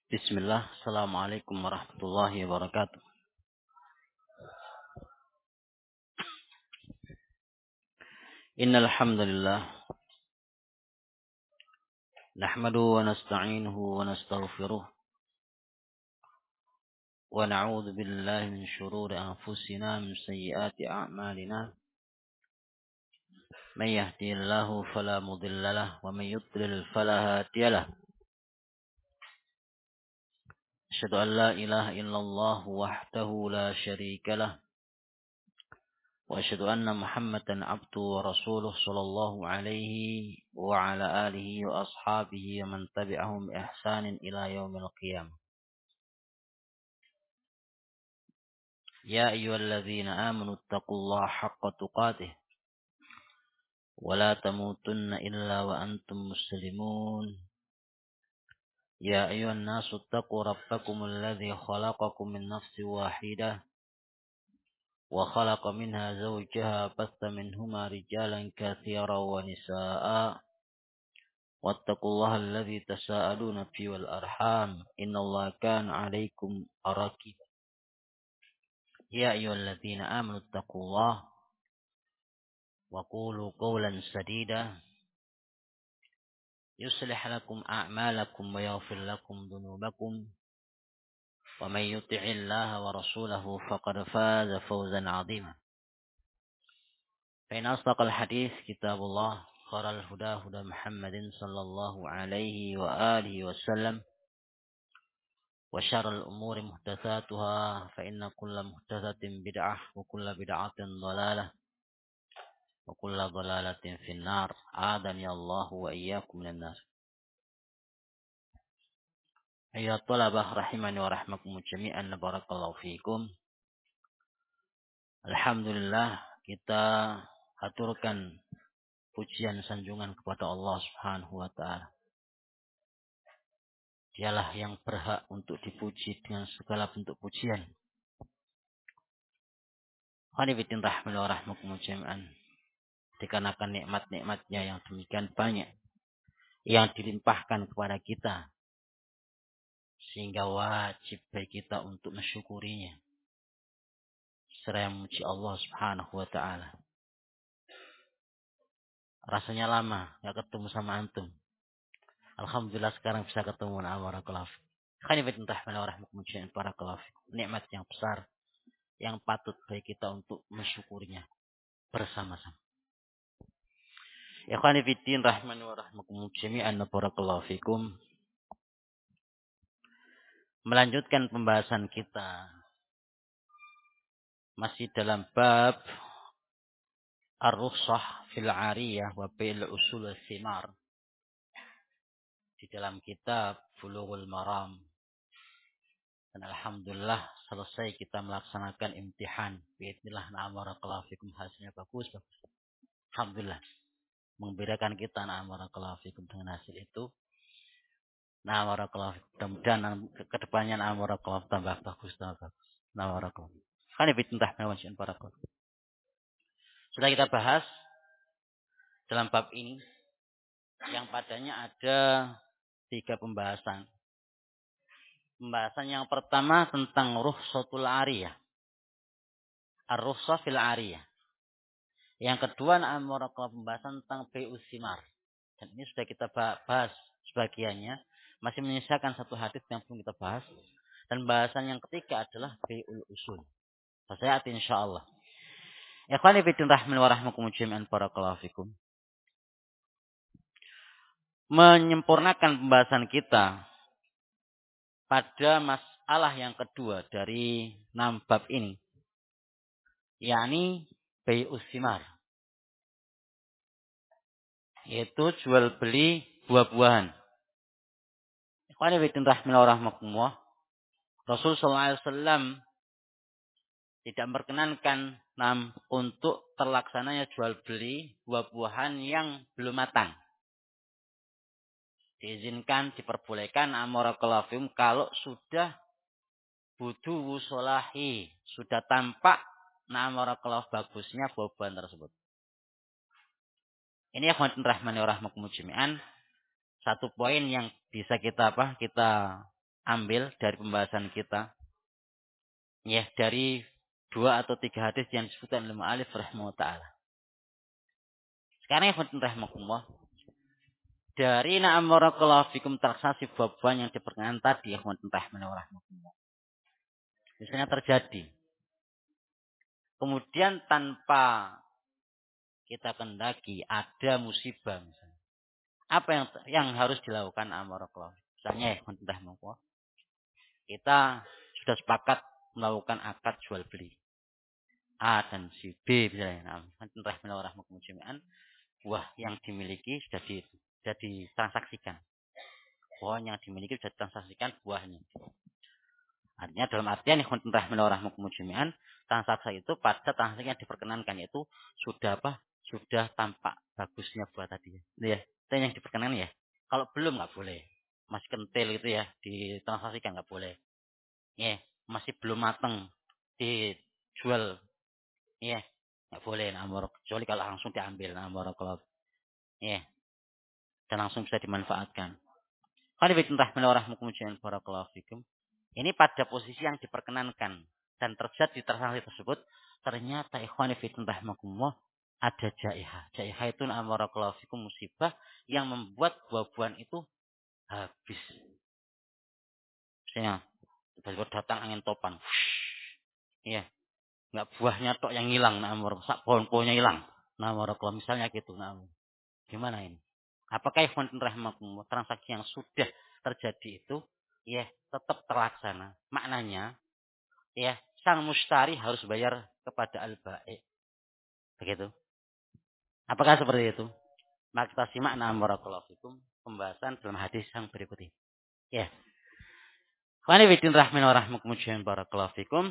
Bismillah, Assalamualaikum warahmatullahi wabarakatuh. Innal hamdalillah nahmaduhu wa nasta'inuhu wa nastaghfiruh wa na'udzu billahi min shururi anfusina min sayyiati a'malina. May yahdihillahu fala mudilla lahu wa may yudlil fala hadiya lahu. Asyhadu an la ilaha illallah wahdahu la syarika lahu wa asyhadu anna Muhammadan abduhu wa rasuluh sallallahu alaihi wa ala alihi wa ashabihi wa man tabi'ahum bi ihsanin ila yaumil qiyamah. يا أيها الذين آمنوا اتقوا الله حق تقاته ولا تموتن إلا وأنتم مسلمون. يا أيها الناس اتقوا ربكم الذي خلقكم من نفس واحدة وخلق منها زوجها بث منهما رجالا كثيرا ونساء واتقوا الله الذي تساءلون فيه والأرحام إن الله كان عليكم رقيبا. يا أيها الذين آمنوا اتقوا الله وقولوا قولا سديدا يصلح لكم أعمالكم ويغفر لكم ذنوبكم ومن يطع الله ورسوله فقد فاز فوزا عظيما. فإن أصدق الحديث كتاب الله خير الهدى هدى محمد صلى الله عليه وآله وسلم وشر الأمور محدثاتها فإن كل محدثة بدعة وكل بدعة ضلالة وكل ضلالة في النار. أعاذني الله وإياكم من النار. Ya talabah rahimani wa rahmakum jami'an, barakallahu fiikum. Alhamdulillah, kita haturkan pujian sanjungan kepada Allah Subhanahu wa taala. Dialah yang berhak untuk dipuji dengan segala bentuk pujian. Khonifitin rahmani wa rahmakum jami'an. Dikarenakan nikmat-nikmatnya yang demikian banyak yang dilimpahkan kepada kita, sehingga wajib bagi kita untuk mensyukurinya seraya memuji Allah Subhanahu wa taala. Rasanya lama gak ketemu sama antum. Alhamdulillah sekarang bisa ketemu. Barakallahu fiik. Khonifatin rahmani wa rahmakum jami'an, barakallahu fiik. Nikmat yang besar yang patut bagi kita untuk mensyukurinya bersama-sama. Ikhwani fiddin rahmani wa rahmakum jami'an, barakallahu fikum. Melanjutkan pembahasan kita masih dalam bab ar-rukhsah fil 'ariyah wa bil usul al-thimar di dalam kitab Bulughul Maram. Dan alhamdulillah selesai kita melaksanakan imtihan. Bismillah, barakallahu fikum, hasilnya bagus. Alhamdulillah. Membedakan kita, barakallahu fikum, dengan hasil itu. Barakallahu fikum. Mudah-mudahan ke depannya barakallahu tambah bagus, tambah bagus. Barakallahu. Kan ibitintah mewajian barakallahu. Sudah kita bahas dalam bab ini yang padanya ada 3 pembahasan. Pembahasan yang pertama tentang rukhsatul 'ariyah. Ar-rukhsah fil 'ariyah. Yang kedua pembahasan tentang bai'us simar. Dan ini sudah kita bahas sebagiannya. Masih menyisakan 1 hadis yang belum kita bahas. Dan bahasan yang ketiga adalah bai'ul usul. Saya insyaallah. Ikhwani fillah rahman wa rahmakum jami'an, barakallahu fikum. Menyempurnakan pembahasan kita pada masalah yang kedua dari 6 bab ini, yakni bai'us simar, yaitu jual beli buah-buahan. Ikhwani fillah rahman wa rahmakumullah. Rasul sallallahu alaihi wasallam tidak memperkenankan untuk terlaksananya jual beli buah-buahan yang belum matang. Diizinkan, diperbolehkan amarakalafim kalau sudah budu solahi, sudah tampak amarakalaf bagusnya buah-buahan tersebut. Ini akhwatun rahmani wa rahmakum jami'an, 1 poin yang bisa kita ambil dari pembahasan kita, ya, dari 2 atau 3 hadis yang disebutkan oleh mu'allif rahimahullah ta'ala. Sekarang ya rahimahullah, dari na'am barakallahu fikum transaksi bab-bab yang diperkenalkan tadi ya rahimahullah. Misalnya terjadi. Kemudian tanpa kita kendaki ada musibah misalnya. Apa yang harus dilakukan amarakallah? Misalnya ya rahimahullah, kita sudah sepakat melakukan akad jual beli. A dan si B misalnya. Rahimahullah jami'an, buah yang dimiliki sudah ditransaksikan. Buah yang dimiliki sudah ditransaksikan buahnya. Artinya dalam artian rahimahullah jami'an, transaksi itu pada transaksi yang diperkenankan yaitu sudah apa? Sudah tampak bagusnya buah tadi. Ya, itu yang diperkenankan ya. Kalau belum nggak boleh. Masih kentil gitu ya, ditransaksikan nggak boleh. Ya, masih belum matang dijual. Ya, nggak boleh kecuali kalau langsung diambil kalau ya, dan langsung bisa dimanfaatkan. Ini pada posisi yang diperkenankan dan terjadi transaksi tersebut, ternyata ikhwani fillah ada jaiha. Jaiha itu musibah yang membuat buah-buahan itu habis. Misalnya tiba-tiba datang angin topan. Iya, nggak buahnya tok yang hilang, sak pohon-pohonnya hilang. Misalnya gitu, gimana ini? Apakah ikhwan rahimakumullah transaksi yang sudah terjadi itu ya tetap terlaksana? Maknanya ya sang mustari harus bayar kepada al-bai'. Begitu. Apakah seperti itu? Maka kita simak barakallahu fikum pembahasan dalam hadis yang berikut ini. Ya. Qani bidin rahmin wa rahmakumullah barakallahu fikum.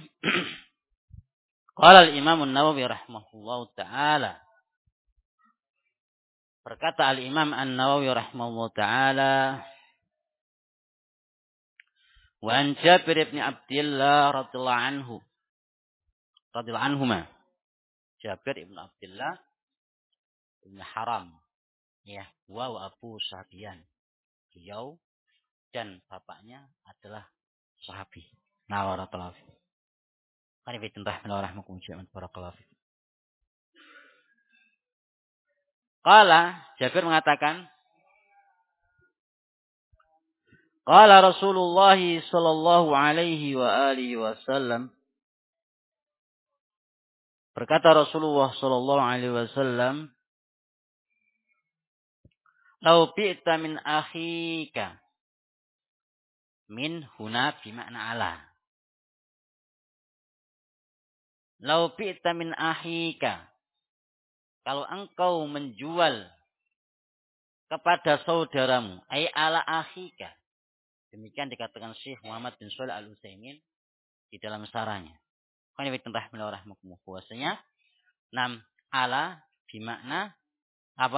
Qala al-Imam an-Nawawi rahimahullahu taala. Berkata al-Imam an-Nawawi rahimahullahu taala, wa an Jabir bin Abdullah radhiyallahu anhuma. Jabir bin Abdullah bin Haram, ya, wa Abu Sufyan. Beliau dan bapaknya adalah sahabi. Barakallahu fiik. Qani bi rahmakumullah barakallahu fiik. Qala Jabir mengatakan, qala Rasulullah sallallahu alaihi wa alihi wasallam, berkata Rasulullah sallallahu alaihi wasallam, "Lau bi'ta min akhika." Min huna bimakna ala. Lau bi'ta min akhika. Kalau engkau menjual kepada saudaramu, ay ala akhika. Demikian dikatakan Syekh Muhammad bin Shalih Al-Utsaimin di dalam sarahnya. Qani bi rahmakumullah. Bahwasanya ala bimakna apa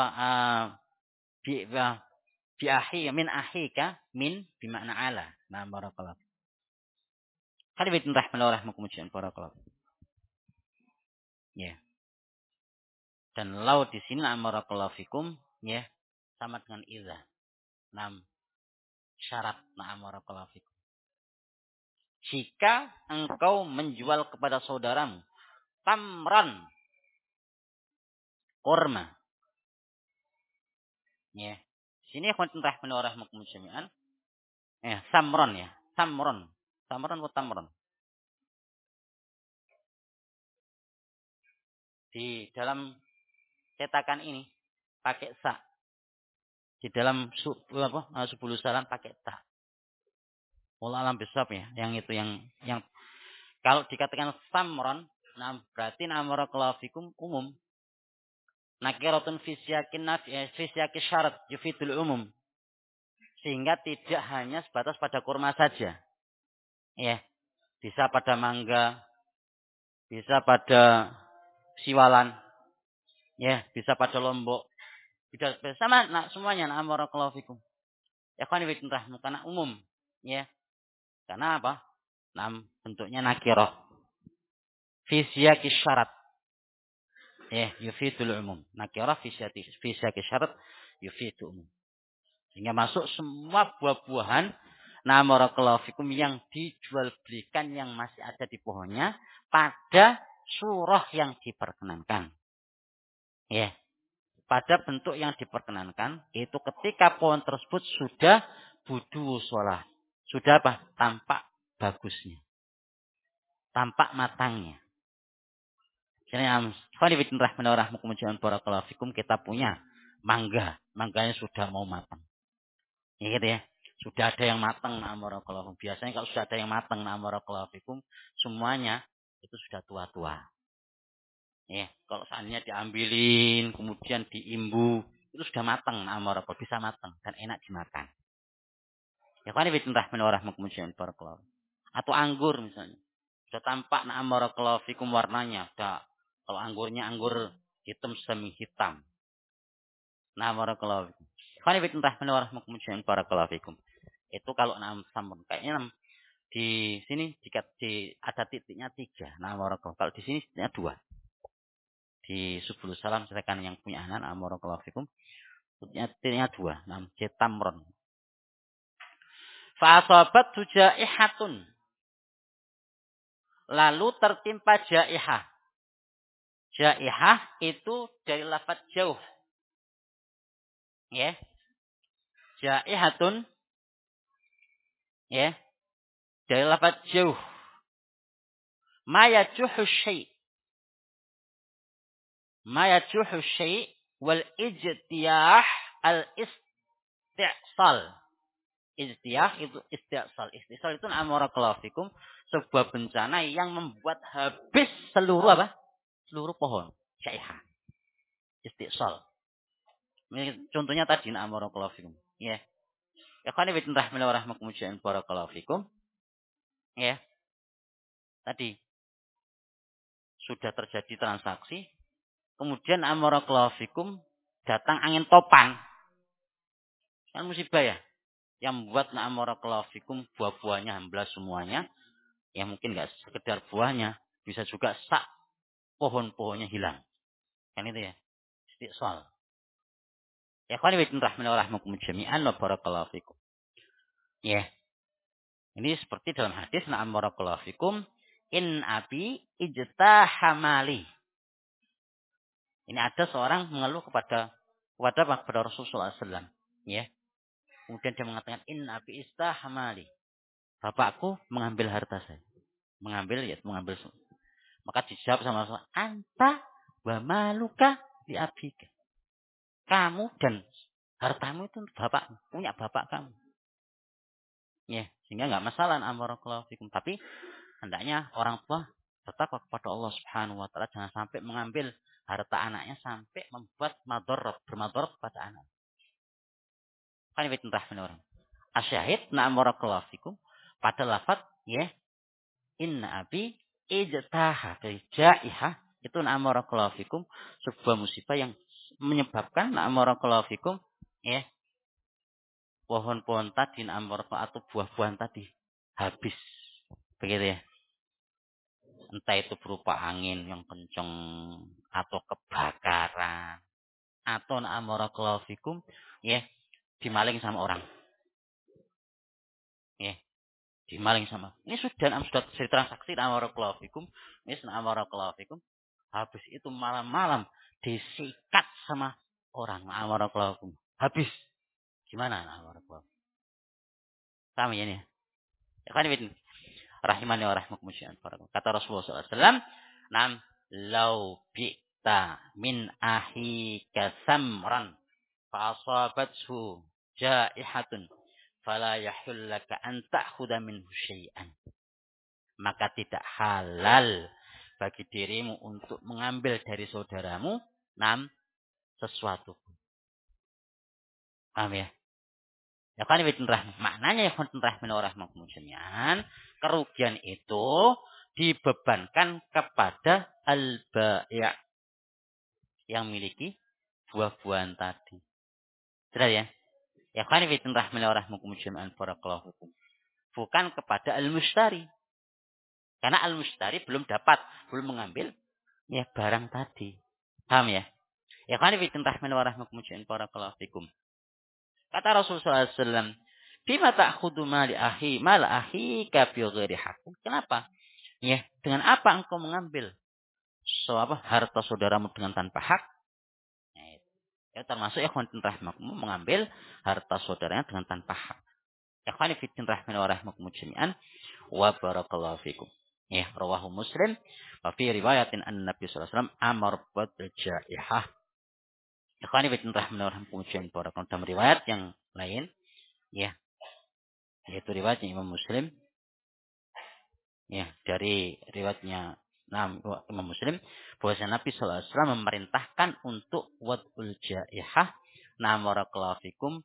bi akhi min akhika min bimakna ala. Barakallahu. Qani bi rahmakumullah barakallahu. Ya. Dan lau di sini barakallahu fikum ya sama dengan idza. Syarat barakallahu fikum. Jika engkau menjual kepada saudaramu tamran kurma. Ya. Sini khonten rahmakum jami'an. Samron ya. Samron. Samron atau tamron. Di dalam cetakan ini pakai sa. Di dalam subul salam pakai ta. Wallah alam bisawab ya. Yang itu yang kalau dikatakan samron, berarti barakallahu fikum umum. Nakiratun fi siyaqi syarat yufidul umum. Sehingga tidak hanya sebatas pada kurma saja. Ya, bisa pada mangga, bisa pada siwalan, ya, bisa pada lombok. Tidak sama semuanya barakallahu fikum. Ya kan karena umum, ya. Karena apa? Bentuknya nakirah. Fi siyaqi syarat. Ya, yufidul umum. Nakirah fi siyaqi syarat yufidul umum. Sehingga masuk semua buah-buahan Nah, barakallahu fikum yang dijual belikan yang masih ada di pohonnya pada surah yang diperkenankan. Ya, pada bentuk yang diperkenankan itu ketika pohon tersebut sudah budu sholah. Sudah apa? Tampak bagusnya. Tampak matangnya. Jadi, barakallahu fikum kita punya mangga. Mangganya sudah mau matang. Ya gitu ya. Sudah ada yang matang barakallahu. Biasanya kalau sudah ada yang matang barakallahu fikum, semuanya itu sudah tua-tua. Ya, kalau seandainya diambilin, kemudian diimbu, itu sudah matang barakallahu, bisa matang dan enak dimakan. Ya kan ini rahimahumullah barakallahu. Atau anggur misalnya. Sudah tampak barakallahu fikum warnanya. Sudah, kalau anggurnya anggur hitam semi hitam. Barakallahu fikum. Kan ini barakallahu fikum. Itu kalau sampun kayaknya di sini jika ada titiknya 3. Barakallahu. Kalau di sini titiknya 2. Di Subul Salam silakan yang punya anak barakallahu fikum. Titiknya 2. Jetamron. Fa asabat jaihatun. Lalu tertimpa jaihah. Jaihah itu dari lafaz jauh. Ya. Jaihatun. Ya. Dari lafaz jauh. Ma yajuhu syai'. Ma yajuhu syai' wal ijtiyah al istisal. Ijtiyah itu istisal. Istisal itu barakallahu fikum sebuah bencana yang membuat habis seluruh apa? Seluruh pohon. Jaihah. Istisal. Ini contohnya tadi barakallahu fikum. Ya. Ya kan ibn rahimahumullah barakallahu fikum. Ya. Tadi sudah terjadi transaksi, kemudian barakallahu fikum datang angin topan. Kan musibah ya. Yang membuat barakallahu fikum buah-buahnya hamblas semuanya. Ya mungkin enggak sekedar buahnya, bisa juga sak pohon-pohonnya hilang. Kan itu ya. Istisal. Ya kan ibn rahimahumullah jami'an wa barakallahu fikum. Ya. Ini seperti dalam hadis na'am barakallahu fikum in abi ijtahamali. Ini ada seorang mengeluh kepada Rasulullah SAW. Ya. Kemudian dia mengatakan in abi ijtahamali. Bapakku mengambil harta saya. Mengambil. Maka dijawab sama Rasulullah, anta wa maluka di abika. Kamu dan hartamu itu bapak, punya bapak kamu. Ya, sehingga enggak masalah barakallahu fikum. Tapi hendaknya orang tua bertakwa kepada Allah Subhanahu wa taala, jangan sampai mengambil harta anaknya sampai membuat bermadarat kepada anak. Kan itu rahman orang. Asyahid na'am barakallahu fikum pada lafaz ya inna abi ijtaha jaiha itu na'am barakallahu fikum sebuah musibah yang menyebabkan na'am barakallahu fikum ya pohon-pohon tadi na'am barakallahu atau buah-buahan tadi habis. Begitu ya. Entah itu berupa angin yang kencang atau kebakaran atau barakallahu fikum ya dimaling sama orang. Ya, dimaling sama. Ini sudah terjadi transaksi barakallahu fikum. Ini barakallahu fikum. Habis itu malam-malam disikat sama orang barakallahu fikum. Habis. Gimana barakallahu? Sama ya nih. Ya kan ini rahimani wa rahmakumullah. Kata Rasulullah SAW, "Nam lau bi'ta min ahika samran fa asabathu jaihatun fala yahullaka an ta'khudha minhu syai'an." Maka tidak halal bagi dirimu untuk mengambil dari saudaramu sesuatu. Paham ya? Ya kan maknanya ya kan rahimahumullah. Kerugian itu dibebankan kepada al-bai' yang memiliki buah-buahan tadi. Jelas ya? Ya kan rahimahumullah barakallahu fikum. Bukan kepada al-mustari. Karena al-mustari belum mengambil ya barang tadi. Paham ya? Ya kan rahimahumullah barakallahu fikum. Kata Rasulullah SAW, Bima ta'khudhu mal akhika bi ghairi haqqin. Kenapa? Ya, dengan apa engkau mengambil harta saudaramu dengan tanpa hak? Ya, termasuk ikhwanin rahimakumullah mengambil harta saudaranya dengan tanpa hak. Ikhwani fiddin rahimani wa rahimakumullah jami'an wa barakallahu fikum. Ya, rawahu Muslim wa fi riwayatin Nabi sallallahu alaihi wasallam amar bil jaihah. Ikhwani fiddin rahimani wa rahimakumullah jami'an barakallahu dalam riwayat yang lain, ya, yaitu riwayatnya Imam Muslim, ya, dari riwayatnya Imam Muslim bahwa Nabi sallallahu alaihi wasallam memerintahkan untuk wadul jaihah namarakallahu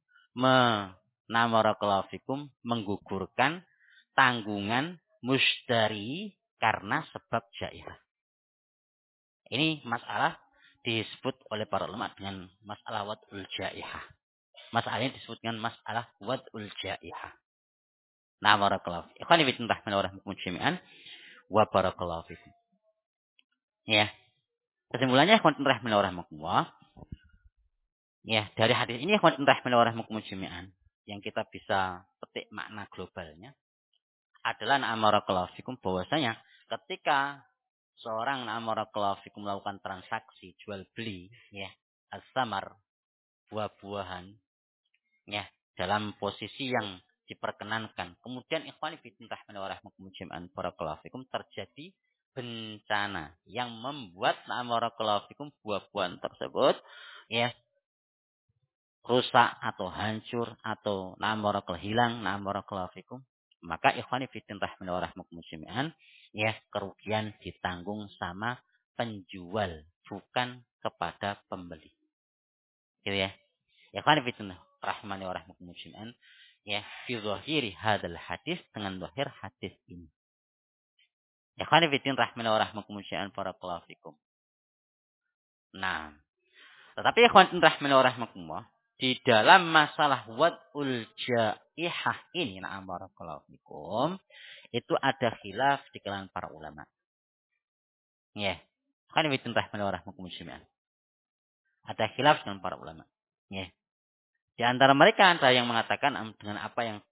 fikum menggugurkan tanggungan musdari karena sebab jaihah. Ini masalah disebut oleh para ulama dengan masalah wadul jaihah. Masalah ini disebut dengan masalah wadul jaihah. Namarakallahu fikum. Ikhwani fillah rahmani wa rahmakum jami'an wa barakallahu fikum. Ya. Kesimpulannya ikhwan rahimani wa rahmakumullah. Ya, dari hadis ini ikhwan rahimani wa rahmakumullah jami'an yang kita bisa petik makna globalnya adalah amarakallahu fikum bahwasanya ketika seorang amarakallahu fikum melakukan transaksi jual beli, ya, as-samar, buah-buahan, ya, dalam posisi yang diperkenankan. Kemudian ikhwan fillah rahimani wa rahmakumullah jami'an barakallahu fikum terjadi bencana yang membuat na'amarakallahu fikum buah-buahan tersebut, ya, rusak atau hancur atau na'amarakallahu hilang na'amarakallahu fikum, maka ikhwani fiddin rahimani wa rahmakumullah jami'an, ya, kerugian ditanggung sama penjual bukan kepada pembeli. Gitu ya. Ikhwani fiddin rahimani wa rahmakumullah jami'an, ya, fi dhahiri hadzal hadis dengan zahir hadis ini. Ya khani fiddin rahmani wa rahmakumullah jami'an barakallahu fikum. Nah, tetapi ikhwan rahmani wa rahmakumullah di dalam masalah wad'ul jaihah ini, na'am barakallahu fikum, itu ada khilaf di kalangan para ulama. Ya. Khani fiddin rahmani wa rahmakumullah jami'an. Ada khilaf dengan para ulama. Ya. Di antara mereka ada yang mengatakan dengan apa yang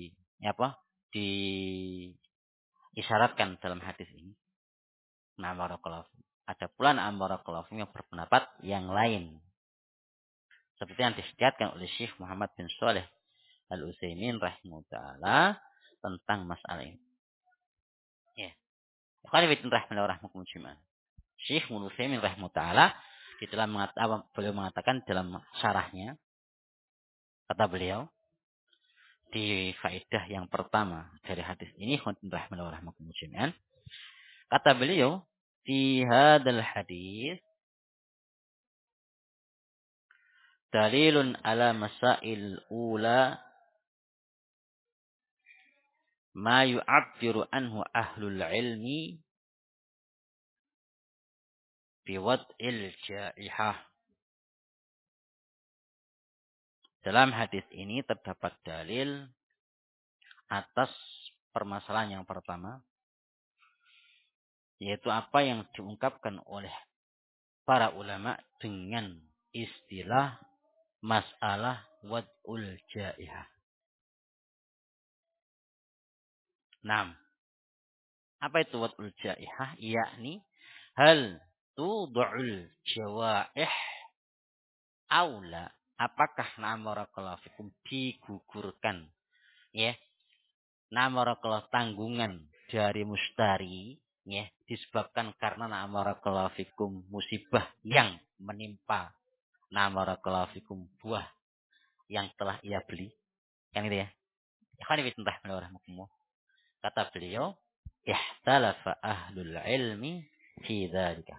diisyaratkan dalam hadis ini. Nah, barakallahu. Ada pula barakallahu yang berpendapat yang lain. Seperti yang disediakan oleh Syekh Muhammad bin Shalih Al-Utsaimin rahimahullah tentang masalah ini. Ya. Bukhari bin rahimahullah jami'an. Syekh Al-Utsaimin rahimahullah di dalam beliau mengatakan dalam syarahnya, kata beliau di faedah yang pertama dari hadis ini, rahimahullah jami'an. Kata beliau, fi hadzal hadis dalilun ala masail ula ma yu'abbiru anhu ahlul ilmi biwad'il jaihah. Dalam hadis ini terdapat dalil atas permasalahan yang pertama, yaitu apa yang diungkapkan oleh para ulama dengan istilah masalah wad'ul jaihah. Nah, apa itu wad'ul jaihah? Yakni hal tud'ul jawaih aula, apakah namarakallahu fikum digugurkan, ya, namarakallahu tanggungan dari mustari, ya, disebabkan karena namarakallahu fikum musibah yang menimpa namarakallahu fikum buah yang telah ia beli, kan itu ya. Ikhwan fillah rahimahumullah. Kata beliau, ihtalafa ahlul ilmi fi dzalika.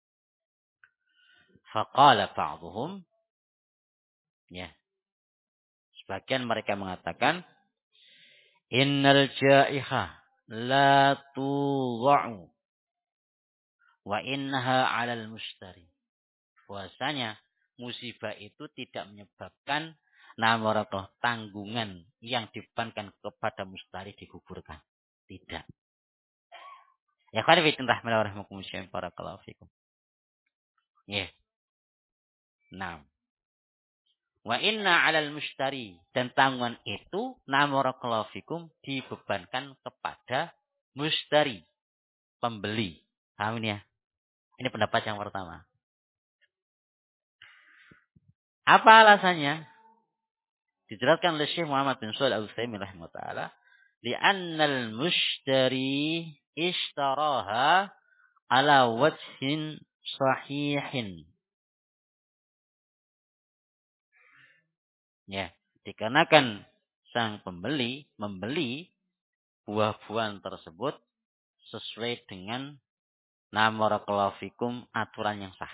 Faqala ba'dhum, ya, sebagian mereka mengatakan innal jaihah la tudha'u wa innaha 'alal mustari. Bahwasanya musibah itu tidak menyebabkan namarakallahu tanggungan yang dibebankan kepada mustari digugurkan. Tidak. Ya kan fitin rahmatullahi barakallahu fikum. Ya. Nah. Wa inna 'alal mushtari, dan tanggungan itu barakallahu fikum dibebankan kepada mushtari, pembeli. Paham ini ya? Ini pendapat yang pertama. Apa alasannya? Dijelaskan oleh Syekh Muhammad bin Shalih Al-Utsaimin rahimahullah taala, li'annal mushtari ishtaraha ala wajhin sahihin. Ya, dikarenakan sang pembeli membeli buah-buahan tersebut sesuai dengan barakallahu fikum aturan yang sah.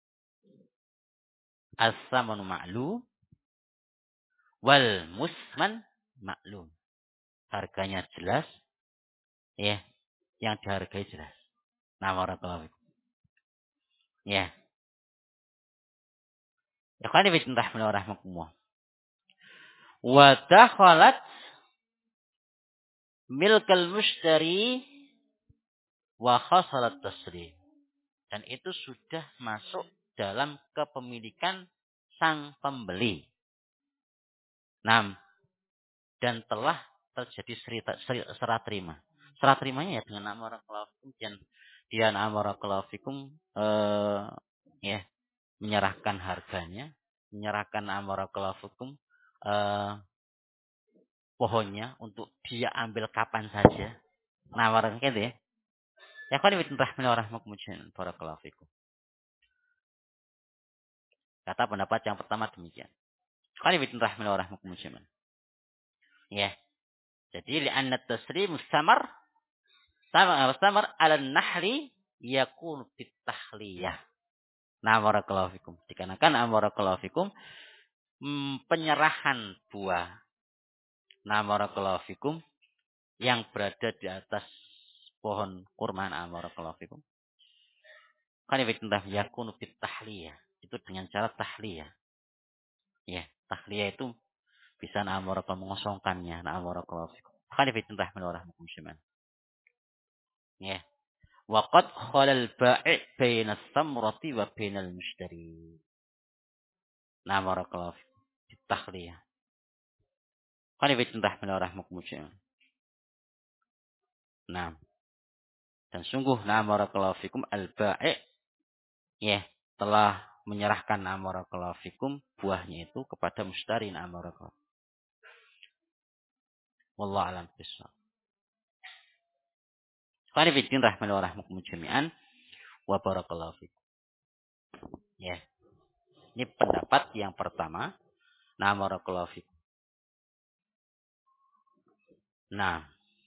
As-samanu ma'lum wal musman maklum. Harganya jelas, ya, yang dihargai jelas. Barakallahu fikum. Ya. Ya kan ini rahmatullah. Wa dakhalat milkal mushtari wa khasalat tasrih. Dan itu sudah masuk dalam kepemilikan sang pembeli. 6. Dan telah terjadi serah terima. Serah terimanya ya dengan barakallahu fikum, dan dia barakallahu fikum ya, menyerahkan harganya, menyerahkan barakallahu fikum pohonnya untuk dia ambil kapan saja. Barakallahu gitu ya. Ya kan rahmatullah barakallahu fikum. Kata pendapat yang pertama demikian. Kan rahmatullah. Ya. Jadi li'anna tasrim mustamar mustamar 'ala an-nahli yakun fit tahliyah. Barakallahu fikum. Dikarenakan barakallahu fikum penyerahan buah barakallahu fikum yang berada di atas pohon kurma barakallahu fikum. Kan yakun fit tahliyah. Itu dengan cara tahliyah. Ya, tahliyah itu bisa barakallahu mengosongkannya barakallahu fikum. Kan rahmatullah. Ya. Waqad khalal bai' baina as-samrati wa baina al-mushtari. Barakallahu fikum. Tahliyah. Kan rahmatullah. Nah, dan sungguh barakallahu fikum al-bai' ya telah menyerahkan barakallahu fikum buahnya itu kepada mushtari barakallahu. Wallahu a'lam bishawab. Qani fiddin rahmatullahi jami'an wa barakallahu fikum. Ya. Ini pendapat yang pertama. Barakallahu fikum. Nah,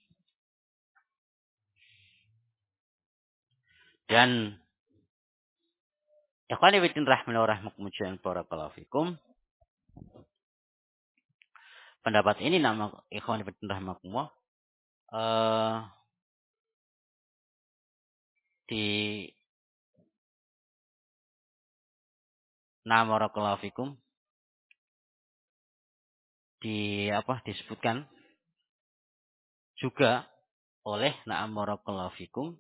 dan ikhwani fiddin rahmatullahi jami'an barakallahu fikum. Pendapat ini nama ikhwani fiddin rahmatullah di barakallahu fikum disebutkan juga oleh barakallahu fikum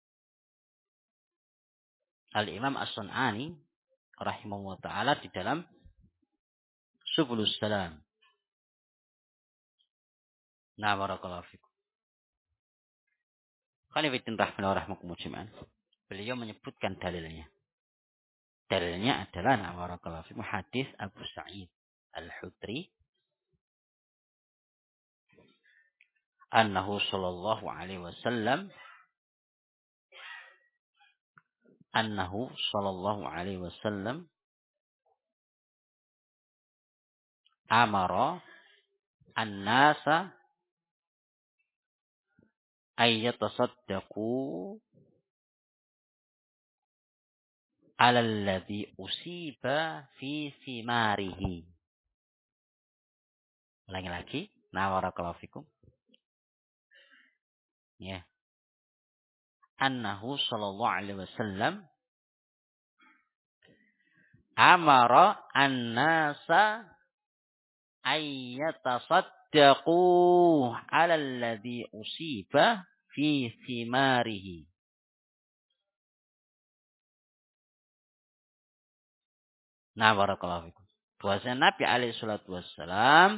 Al-Imam As-Sun'ani rahimahullah taala di dalam Subulus Salam. Barakallahu fikum. Khalifatin rahimahullah jami'an. Beliau menyebutkan dalilnya. Dalilnya adalah barakallahu fikum hadis Abu Sa'id Al-Hudri annahu sallallahu alaihi wasallam amara an-nasa ay yatasaddaqu 'ala alladhi usiba fi thimarihi. Ulangi lagi. Barakallahu fikum. Ya. Annahu sallallahu alaihi wasallam amara an-nasa ay yatasaddaqu 'ala alladhi usiba fi thimarihi. Barakallahu fikum. Bahwasanya Nabi alaihi salatu wassalam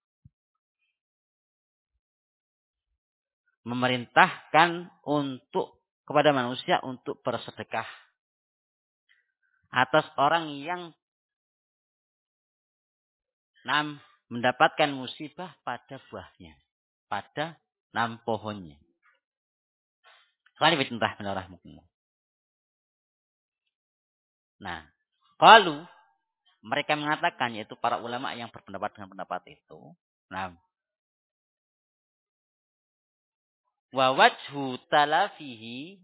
memerintahkan untuk kepada manusia untuk bersedekah atas orang yang mendapatkan musibah pada buahnya, pada pohonnya. Nah, kalau mereka mengatakan, yaitu para ulama yang berpendapat dengan pendapat itu, nah, wa wajhu talafihi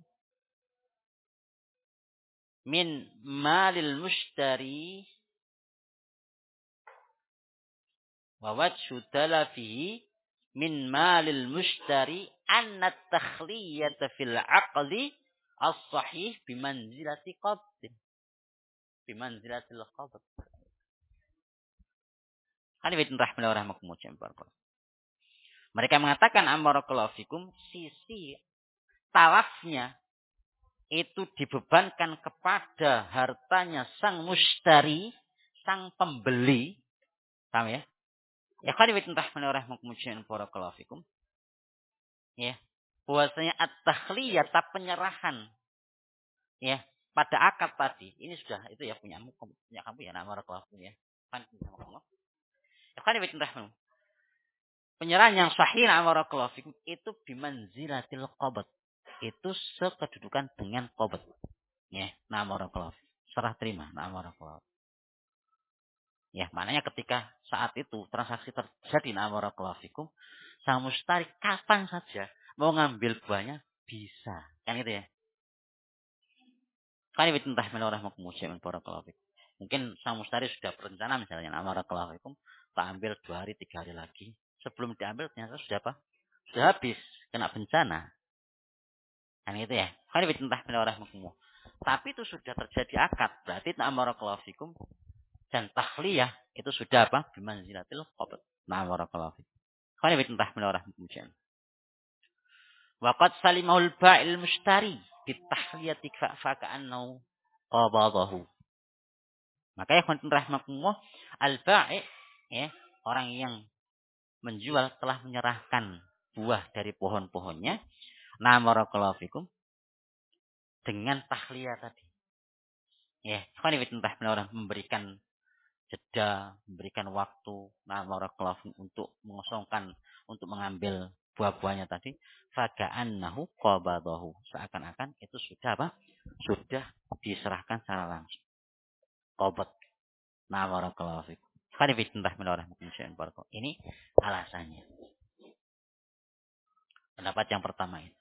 min malil mushtari wa wajhu talafihi min malil mushtari anna takhliyata fil aqli as-sahih bimanzilati qabd. Bimanzilatil qabd. Mereka mengatakan amarakallahu fikum, sisi talafnya itu dibebankan kepada hartanya sang mushtari, sang pembeli. Paham ya? Ya barakallahu fikum. Ya. Bahwasanya at-takhliyah, penyerahan ya pada akad tadi. Ini sudah itu ya punya kamu ya amarakallahu fikum ya. Kan ya. Penyerahan yang sahih amarakallahu fikum itu bimanzilatil qabd. Itu sekedudukan dengan qabd. Ya, amarakallahu. Serah terima amarakallahu. Ya, maknanya ketika saat itu transaksi terjadi amarakallahu fikum, sang mustari kapan saja mau ngambil buahnya bisa. Kan gitu ya. Kan itu entah menurahmakum barakallahu fikum. Mungkin sang mustari sudah berencana misalnya amarakallahu fikum, tak ambil 2 hari 3 hari lagi. Sebelum diambil ternyata sudah apa? Sudah habis, kena bencana. Kan itu ya. Kan itu entah menurahmakum. Tapi itu sudah terjadi akad, berarti amarakallahu fikum dan tahliyah itu sudah apa? Bimanzilatil qabd. Amarakallahu fikum. Kan itu entah menurahmakum. Waqad salimahul ba'il mushtari bitahliyati faka'annahu qabadahu. Maka ya rahmatullah, al-ba'i ya, orang yang menjual telah menyerahkan buah dari pohon-pohonnya, barakallahu fikum, dengan tahliyah tadi. Ya, orang memberikan jeda, memberikan waktu, barakallahu fikum, untuk mengosongkan, untuk mengambil buah-buahnya tadi, faka'annahu qabadahu, seakan-akan itu sudah apa? Sudah diserahkan secara langsung. Qabad. Barakallahu fikum. Ini alasannya. Pendapat yang pertama ini.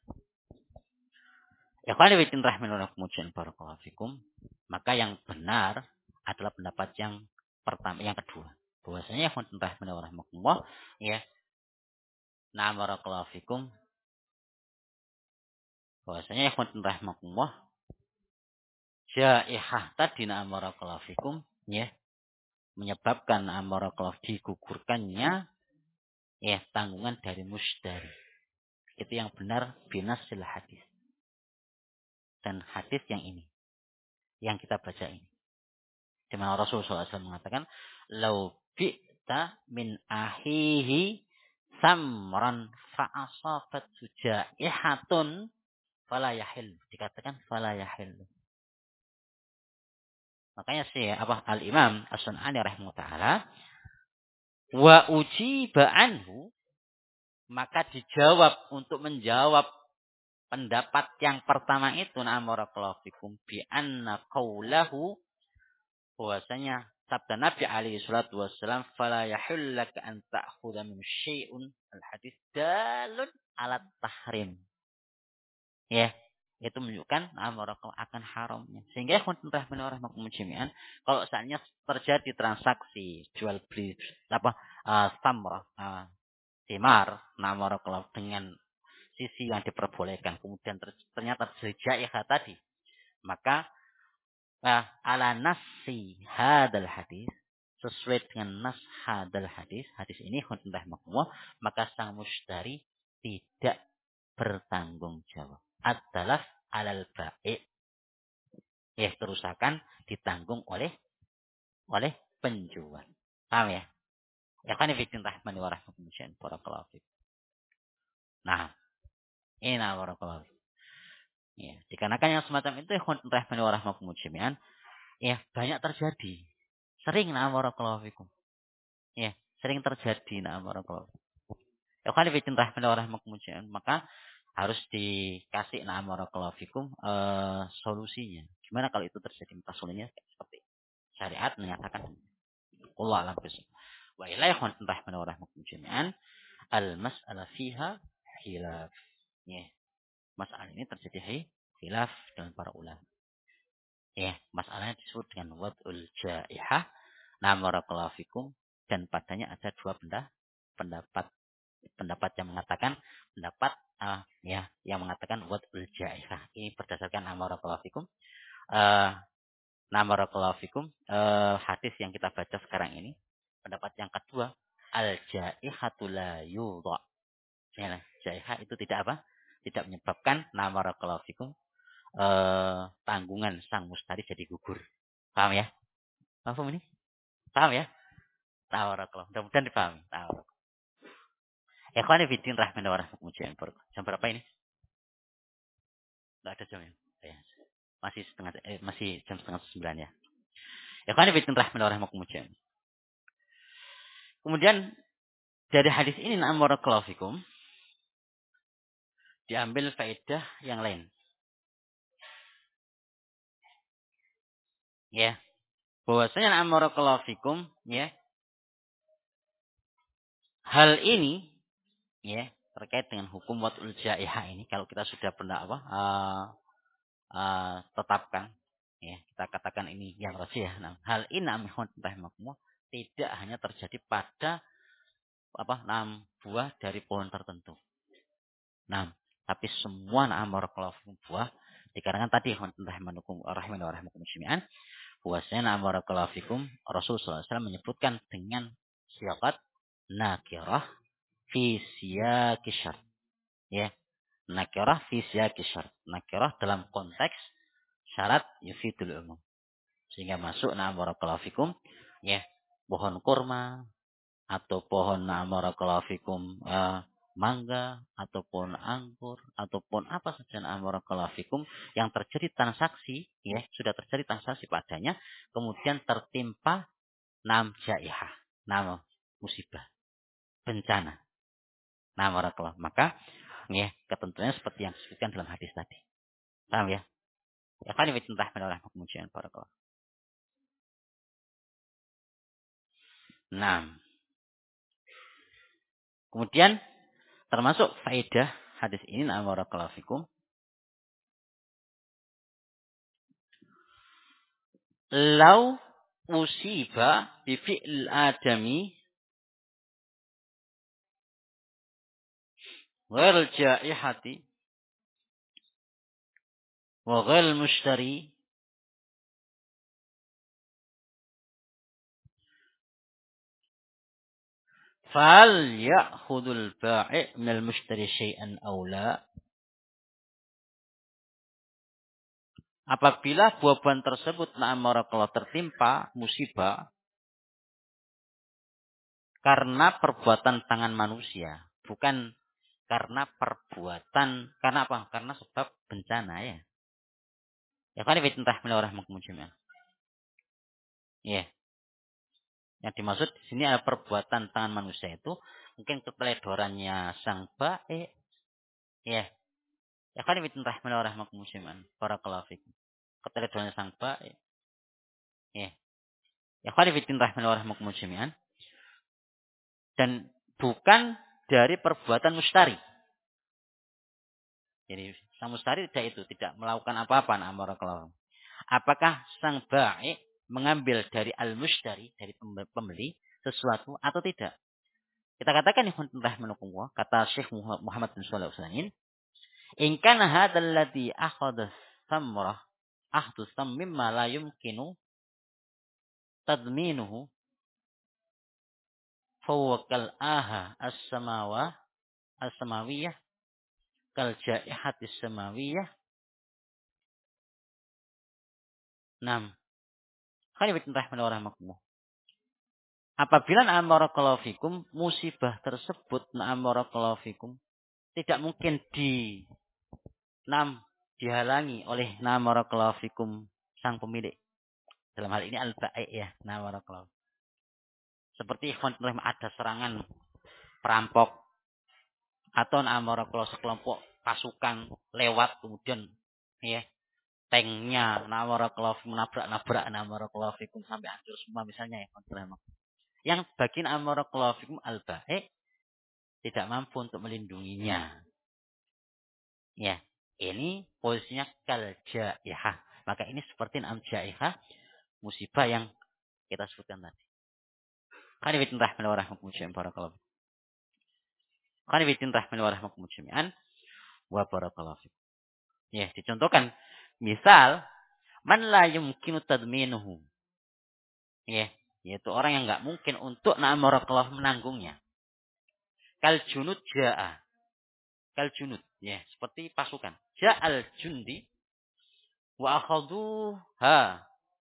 Maka yang benar adalah pendapat yang pertama, yang kedua. Bahwasanya ya. Barakallahu fikum. Bahwasanya jaihah tadi barakallahu fikum ya, menyebabkan barakallahu digugurkannya ya tanggungan dari musydari. Itu yang benar binasil hadis. Dan hadis yang ini, yang kita baca ini. Di mana Rasulullah SAW mengatakan, "Lau bi'ta min ahihi samran fa'asabat sujaihatun fala yahil." Dikatakan fala yahil. Makanya Al-Imam As-Sun'ani rahimahullah ta'ala, wa ujiba anhu, maka dijawab, untuk menjawab pendapat yang pertama itu, barakallahu fikum, bi anna qaulahu, bahwasanya sabda Nabi alaihi salatu wassalam, fala yahullaka an ta'khudha min syai'un, al-hadis dalun ala tahrim. Ya, itu menunjukkan barakallahu akan haramnya. Sehingga entah menorah jami'an, kalau saatnya terjadi transaksi jual beli samrah, thimar, barakallahu, dengan sisi yang diperbolehkan, kemudian ternyata terjadi tadi, maka ala nasi hadal hadis, sesuai dengan nas hadal hadis ini maka sang mushtari tidak bertanggung jawab. Adalah alal ba'i, ya, kerusakan ditanggung oleh penjual. Paham ya? Ya kan fitin rahmani wa rahmatullahi barakallahu fikum. Nah, ini barakallahu fikum. Ya, dikarenakan yang semacam itu ikhwan rahmani wa rahmatullahi ya banyak terjadi. Sering barakallahu fikum. Ya, sering terjadi barakallahu. Ya kan fitin rahmani wa rahmatullahi maka harus dikasih barakallahu fikum solusinya. Gimana kalau itu terjadi? Maka solusinya seperti syariat menyatakan Allah alam bisawab. Wa ila ikhwan rahmani wa rahmatullahi al-mas'alah fiha khilaf. Ya, masalah ini terjadi khilaf dengan para ulama. Ya, masalahnya disebut dengan wad'ul jaihah. Barakallahu fikum dan padanya ada dua pendapat. Pendapat yang mengatakan ya yang mengatakan wad'ul jaihah. Ini berdasarkan barakallahu fikum barakallahu fikum hadis yang kita baca sekarang ini. Pendapat yang kedua, al-jaihatu la yudha. Ya, jaihah itu tidak apa? Tidak menyebabkan barakallahu fikum tanggungan sang mustari jadi gugur. Paham ya? Paham ini? Paham ya? Barakallahu. Mudah-mudahan dipahami. Ikhwani fiddin rahmani wa rahmatullahi. Jam berapa ini? Enggak ada jam ya? Ya. Masih jam setengah 9 ya. Ikhwani fiddin rahmani wa rahmatullahi. Kemudian dari hadis ini barakallahu fikum diambil faedah yang lain. Ya. Bahwasanya barakallahu fikum ya. Hal ini ya terkait dengan hukum wad'ul jaihah ini kalau kita sudah pernah tetapkan ya kita katakan ini yang rajih ya. Nah, hal ini tidak hanya terjadi pada buah dari pohon tertentu. Nah, tapi semua buah dikarenakan tadi rahimahumullah bahwasanya Rasulullah SAW menyebutkan dengan syarat nakirah fi siyaqi syart. Ya. Nakirah fi siyaqi syart. Nakirah dalam konteks syarat yufidul umum. Sehingga masuk barakallahu fikum ya, pohon kurma atau pohon barakallahu fikum mangga ataupun anggur ataupun apa saja barakallahu fikum yang terjadi transaksi ya, sudah terjadi transaksi padanya kemudian tertimpa jaihah, musibah, bencana. Barakallahu. Maka ya, ketentuannya seperti yang disebutkan dalam hadis tadi. Paham ya? Ya kan ini tentang menolak kemudian barakallahu. Nah, kemudian termasuk faedah hadis ini barakallahu fikum. Lau usiba bi fi'l adami ghair jaihati wa ghair mushtari fal ya'khudul ba'i' minal mushtari syai'an aw la. Apabila buah-buahan tersebut barakallahu tertimpa musibah karena perbuatan tangan manusia, bukan karena karena apa? Karena sebab bencana ya. Ya kan ini entah menurut ya. Yang dimaksud di sini adalah perbuatan tangan manusia itu mungkin keteledorannya sang baik ya. Ya kan ini entah menurut barakallahu fikum. Keteledorannya sang baik ya. Ya kan ini entah menurut dan bukan dari perbuatan mustari. Jadi sang mustari tidak melakukan apa-apa barakallahu. Apakah sang baik mengambil dari al-mushtari, dari pembeli sesuatu atau tidak? Kita katakan entah menukumwa, kata Syekh Muhammad bin Shalih Al-Utsaimin, in kana hadzal ladzi akhadha samrah ahdu mimma la yumkinu tadminuhu fa huwa kal as-samawiyah kal jaihatis samawiyah. Nam. Kan ibn rahman wa rahmakumullah. Apabila na'am barakallahu fikum musibah tersebut na'am barakallahu fikum tidak mungkin dihalangi oleh na'am barakallahu fikum sang pemilik. Dalam hal ini al-ba'i ya, na'am barakallahu. Seperti ikhwan ada serangan perampok atau na'am barakallahu sekelompok pasukan lewat kemudian ya tanknya na'am barakallahu menabrak-nabrak na'am barakallahu fikum sampai hancur semua misalnya ya. Yang bagi na'am barakallahu fikum al-ba'i tidak mampu untuk melindunginya. Ya, ini posisinya kal jaihah. Maka ini seperti na'am jaihah musibah yang kita sebutkan tadi. Qanibitin rahmani wa rahmakum jami'an barakallahu. Qanibitin rahmani wa rahmakum jami'an wa barakallahu. Ya, dicontohkan misal man la yumkinu tadminuhu. Ya, yaitu orang yang enggak mungkin untuk na'am barakallahu menanggungnya. Kal junud ja'a. Kal junud, ya, seperti pasukan. Ja'al jundi wa akhaduha.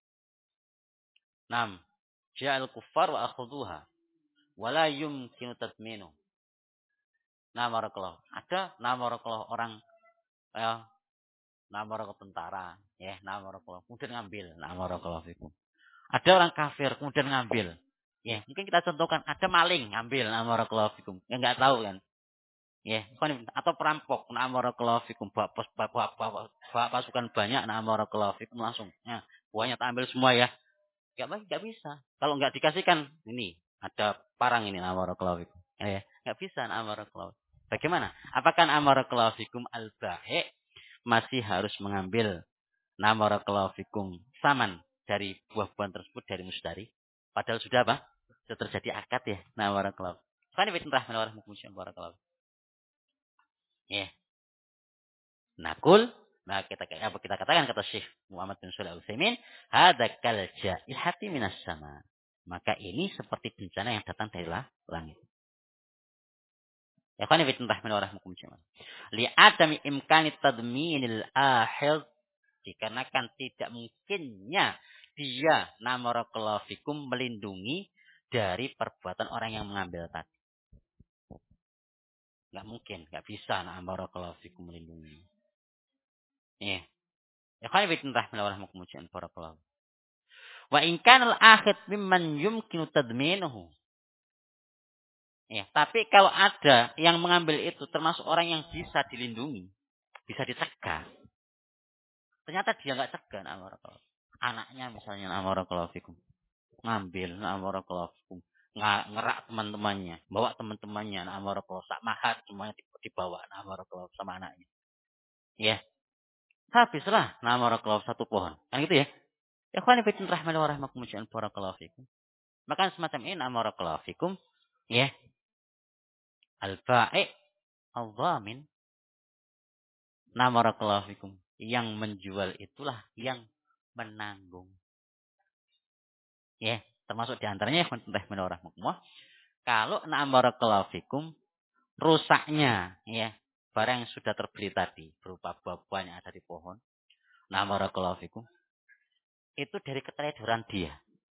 Naam. Ja'al kuffar wa akhaduha. Wa la yumkinu tadminu. Naam barakallahu. Ada naam barakallahu orang ya, naam barakallahu tentara, ya, naam barakallahu. Kemudian ngambil, naam barakallahu fikum. Ada orang kafir kemudian ngambil. Ya, mungkin kita contohkan ada maling ngambil, naam barakallahu fikum. Ya enggak tahu kan. Ya, atau perampok, na'am barakallahu fikum, bawa pasukan banyak, na'am barakallahu fikum langsung. Ya, buahnya tak ambil semua ya. Enggak bisa. Kalau enggak dikasihkan, ini ada parang ini, na'am barakallahu fikum. Ya, enggak bisa, na'am barakallahu. Bagaimana? Apakah na'am barakallahu fikum al-ba'i masih harus mengambil na'am barakallahu fikum saman dari buah-buahan tersebut dari musdari? Padahal sudah apa? Sudah terjadi akad ya, na'am barakallahu. Fani bitin rahman wa rahmakum barakallahu. Ya. Nakul, nah kita katakan kata Syekh Muhammad bin Shalih Al-Utsaimin, hada kal jaihati minas sama. Maka ini seperti bencana yang datang dari langit. Ya kan ibn rahman wa rahmakum jami'an. Li adami imkani tadminil akhir dikarenakan tidak mungkinnya dia namarakallahu fikum melindungi dari perbuatan orang yang mengambil tadi. Enggak mungkin, enggak bisa namarakallahu fikum melindungi. Ya. Ya kan ibn rahman wa rahmakum jami'an barakallahu. Wa in kana al-akhid mimman yumkinu tadminuhu. Ya, tapi kalau ada yang mengambil itu termasuk orang yang bisa dilindungi, bisa dicegah. Ternyata dia enggak cegah namarakallahu. Anaknya misalnya namarakallahu fikum ngambil namarakallahu fikum ngerak teman-temannya, bawa teman-temannya namarakallahu sak mahat semuanya dibawa namarakallahu sama anaknya. Ya. Habislah namarakallahu satu pohon. Kan gitu ya. Ya khani fitin rahman wa rahmakum barakallahu fikum. Maka semacam ini namarakallahu fikum ya. Al-ba'i al-dhamin namarakallahu fikum. Yang menjual itulah yang menanggung. Ya, termasuk diantaranya ya rahman wa rahmakum. Kalau namarakallahu fikum rusaknya ya barang yang sudah terbeli tadi berupa buah-buahan yang ada di pohon. Namarakallahu fikum. Itu dari keteledoran dia.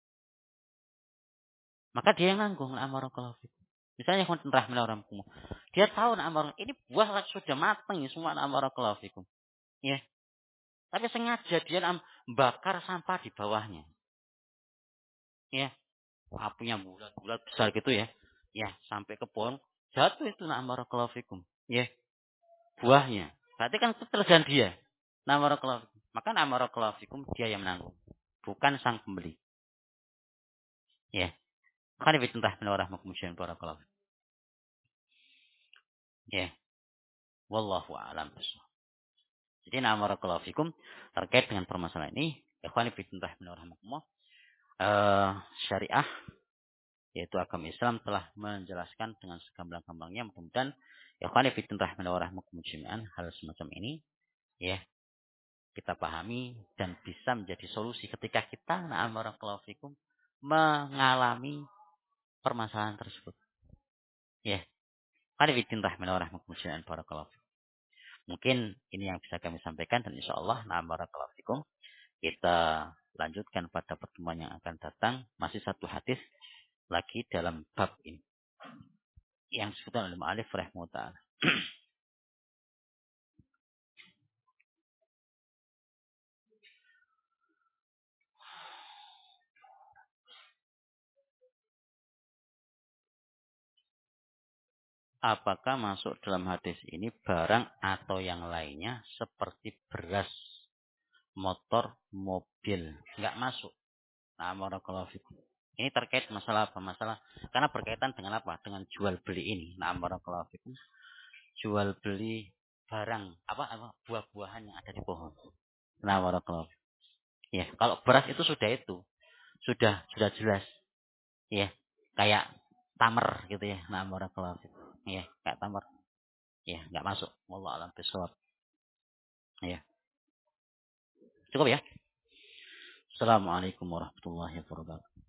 Maka dia yang nanggung namarakallahu fikum. Misalnya konten rahman wa rahmakum. Dia tahu ini buah sudah matang semua namarakallahu fikum. Ya. Tapi sengaja dia bakar sampah di bawahnya. Ya. Apinya bulat-bulat besar gitu ya. Ya, sampai ke pohon jatuh itu namarakallahu fikum. Ya. Buahnya. Berarti kan keteledoran dia. Namarakallahu fikum. Maka namarakallahu fikum dia yang menanggung. Bukan sang pembeli. Ya. Kan ibn rahman wa rahmakum barakallahu. Ya. Wallahu a'lam bishawab. Jadi namarakallahu fikum terkait dengan permasalahan ini, ikhwan fillah rahimahumullah, syariah yaitu agama Islam telah menjelaskan dengan segamblang-gamblangnya. Mudah-mudahan ikhwan fillah rahimahumullah hal semacam ini ya kita pahami dan bisa menjadi solusi ketika kita namarakallahu fikum mengalami permasalahan tersebut. Ya. Ikhwan fillah rahimahumullah barakallahu. Mungkin ini yang bisa kami sampaikan dan insya Allah barakallahu fikum kita lanjutkan pada pertemuan yang akan datang. Masih satu hadis lagi dalam bab ini yang disebutkan oleh Ma'alif rahimahullah. Apakah masuk dalam hadis ini barang atau yang lainnya seperti beras, motor, mobil? Enggak masuk. Nah, barakallahu fikum. Ini terkait masalah apa? Masalah karena berkaitan dengan apa? Dengan jual beli ini. Nah, barakallahu fikum. Jual beli barang apa buah-buahan yang ada di pohon. Nah, barakallahu fikum. Ya, kalau beras itu. Sudah jelas. Ya, kayak tamer gitu ya. Nah, barakallahu fikum. Ya, kayak tamer. Ya, enggak masuk. Wallahu a'lam bishawab. Ya. Cukup ya. Assalamualaikum warahmatullahi wabarakatuh.